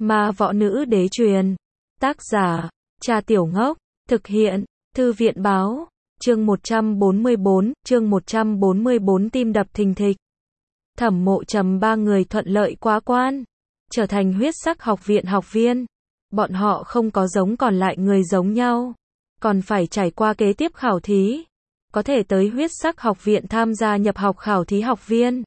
Ma võ nữ đế truyền. Tác giả, Trà Tiểu Ngốc. Thực hiện, Thư viện báo. Chương 144, tim đập thình thịch. Thẩm Mộ Trầm ba người thuận lợi quá quan, trở thành huyết sắc học viện học viên. Bọn họ không có giống còn lại người giống nhau, còn phải trải qua kế tiếp khảo thí. Có thể tới huyết sắc học viện tham gia nhập học khảo thí học viên,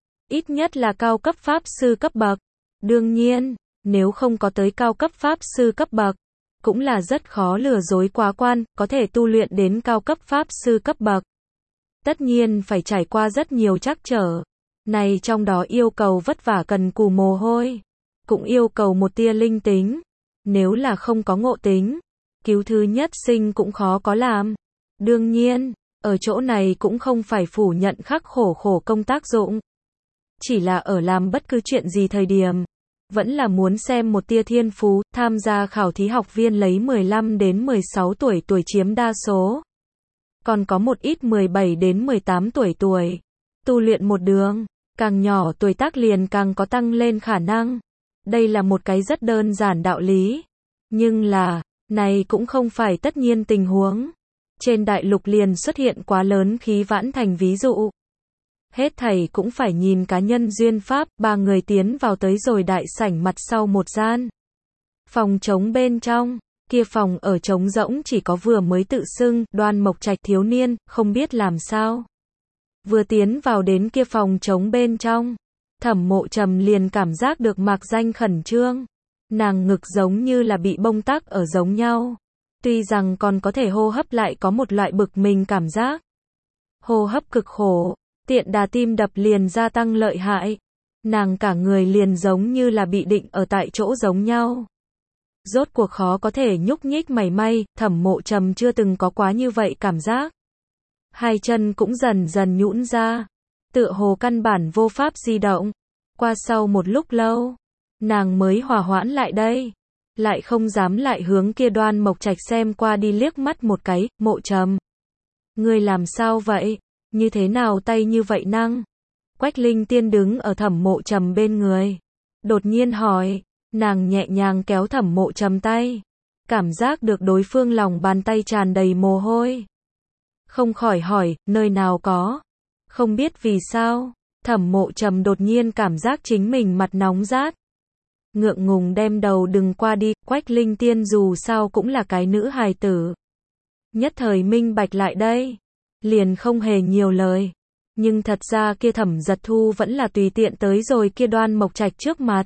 ít nhất là cao cấp pháp sư cấp bậc. Đương nhiên, nếu không có tới cao cấp pháp sư cấp bậc, cũng là rất khó lừa dối quá quan, có thể tu luyện đến cao cấp pháp sư cấp bậc. Tất nhiên phải trải qua rất nhiều trắc trở. Này trong đó yêu cầu vất vả cần cù mồ hôi, cũng yêu cầu một tia linh tính. Nếu là không có ngộ tính, cứu thứ nhất sinh cũng khó có làm. Đương nhiên, ở chỗ này cũng không phải phủ nhận khắc khổ công tác dụng. Chỉ là ở làm bất cứ chuyện gì thời điểm, vẫn là muốn xem một tia thiên phú. Tham gia khảo thí học viên lấy 15 đến 16 tuổi chiếm đa số. Còn có một ít 17 đến 18 tuổi. Tu luyện một đường, càng nhỏ tuổi tác liền càng có tăng lên khả năng. Đây là một cái rất đơn giản đạo lý. Nhưng là, này cũng không phải tất nhiên tình huống. Trên đại lục liền xuất hiện quá lớn khí vãn thành ví dụ. Hết thảy cũng phải nhìn cá nhân duyên pháp. Ba người tiến vào tới rồi đại sảnh mặt sau một gian phòng trống bên trong. Kia phòng ở trống rỗng, chỉ có vừa mới tự xưng Đoan Mộc Trạch thiếu niên, không biết làm sao. Vừa tiến vào đến kia phòng trống bên trong, Thẩm Mộ Trầm liền cảm giác được mạc danh khẩn trương. Nàng ngực giống như là bị bông tắc ở giống nhau. Tuy rằng còn có thể hô hấp, lại có một loại bực mình cảm giác. Hô hấp cực khổ, tiện đà tim đập liền gia tăng lợi hại. Nàng cả người liền giống như là bị định ở tại chỗ giống nhau. Rốt cuộc khó có thể nhúc nhích mảy may. Thẩm Mộ Trầm chưa từng có quá như vậy cảm giác. Hai chân cũng dần dần nhũn ra, tựa hồ căn bản vô pháp di động. Qua sau một lúc lâu, nàng mới hòa hoãn lại đây, lại không dám lại hướng kia Đoan Mộc Trạch xem qua đi liếc mắt một cái. Mộ Trầm, ngươi làm sao vậy? Như thế nào tay như vậy năng? Quách Linh Tiên đứng ở Thẩm Mộ Trầm bên người, đột nhiên hỏi. Nàng nhẹ nhàng kéo Thẩm Mộ Trầm tay, cảm giác được đối phương lòng bàn tay tràn đầy mồ hôi. Không khỏi hỏi, nơi nào có? Không biết vì sao, Thẩm Mộ Trầm đột nhiên cảm giác chính mình mặt nóng rát. Ngượng ngùng đem đầu đừng qua đi. Quách Linh Tiên dù sao cũng là cái nữ hài tử, nhất thời minh bạch lại đây, liền không hề nhiều lời. Nhưng thật ra kia Thẩm Giật Thu vẫn là tùy tiện tới rồi kia Đoan Mộc Trạch trước mặt.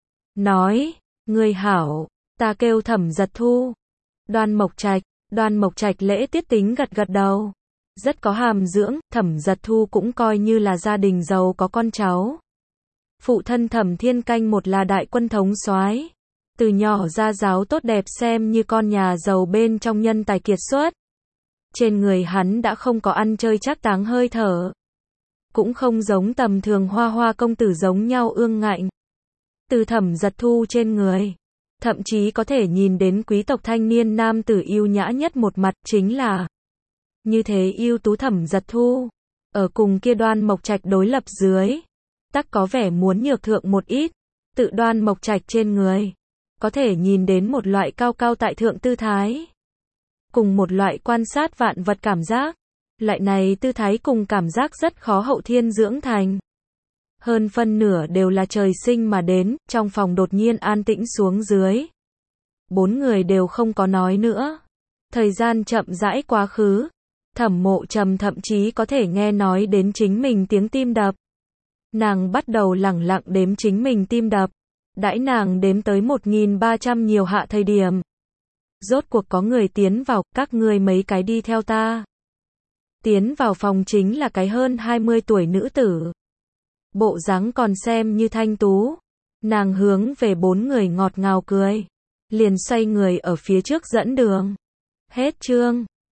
Nói, ngươi hảo, ta kêu Thẩm Giật Thu. Đoan Mộc Trạch lễ tiết tính gật gật đầu. Rất có hàm dưỡng. Thẩm Giật Thu cũng coi như là gia đình giàu có con cháu. Phụ thân Thẩm Thiên Canh một là đại quân thống soái, từ nhỏ gia giáo tốt đẹp, xem như con nhà giàu bên trong nhân tài kiệt xuất. Trên người hắn đã không có ăn chơi trác táng hơi thở, cũng không giống tầm thường hoa công tử giống nhau ương ngạnh. Từ Thẩm Giật Thu trên người, thậm chí có thể nhìn đến quý tộc thanh niên nam tử yêu nhã nhất một mặt. Chính là như thế ưu tú Thẩm Giật Thu, ở cùng kia Đoan Mộc Trạch đối lập dưới, tắc có vẻ muốn nhược thượng một ít. Tự Đoan Mộc Trạch trên người, có thể nhìn đến một loại cao cao tại thượng tư thái, cùng một loại quan sát vạn vật cảm giác. Loại này tư thái cùng cảm giác rất khó hậu thiên dưỡng thành. Hơn phân nửa đều là trời sinh mà đến. Trong phòng đột nhiên an tĩnh xuống dưới. Bốn người đều không có nói nữa. Thời gian chậm rãi quá khứ. Thẩm Mộ Trầm thậm chí có thể nghe nói đến chính mình tiếng tim đập. Nàng bắt đầu lẳng lặng đếm chính mình tim đập. Đãi nàng đếm tới 1300 nhiều hạ thời điểm, rốt cuộc có người tiến vào. Các ngươi mấy cái đi theo ta. Tiến vào phòng chính là cái hơn 20 tuổi nữ tử. Bộ dáng còn xem như thanh tú. Nàng hướng về bốn người ngọt ngào cười, liền xoay người ở phía trước dẫn đường. Hết chương.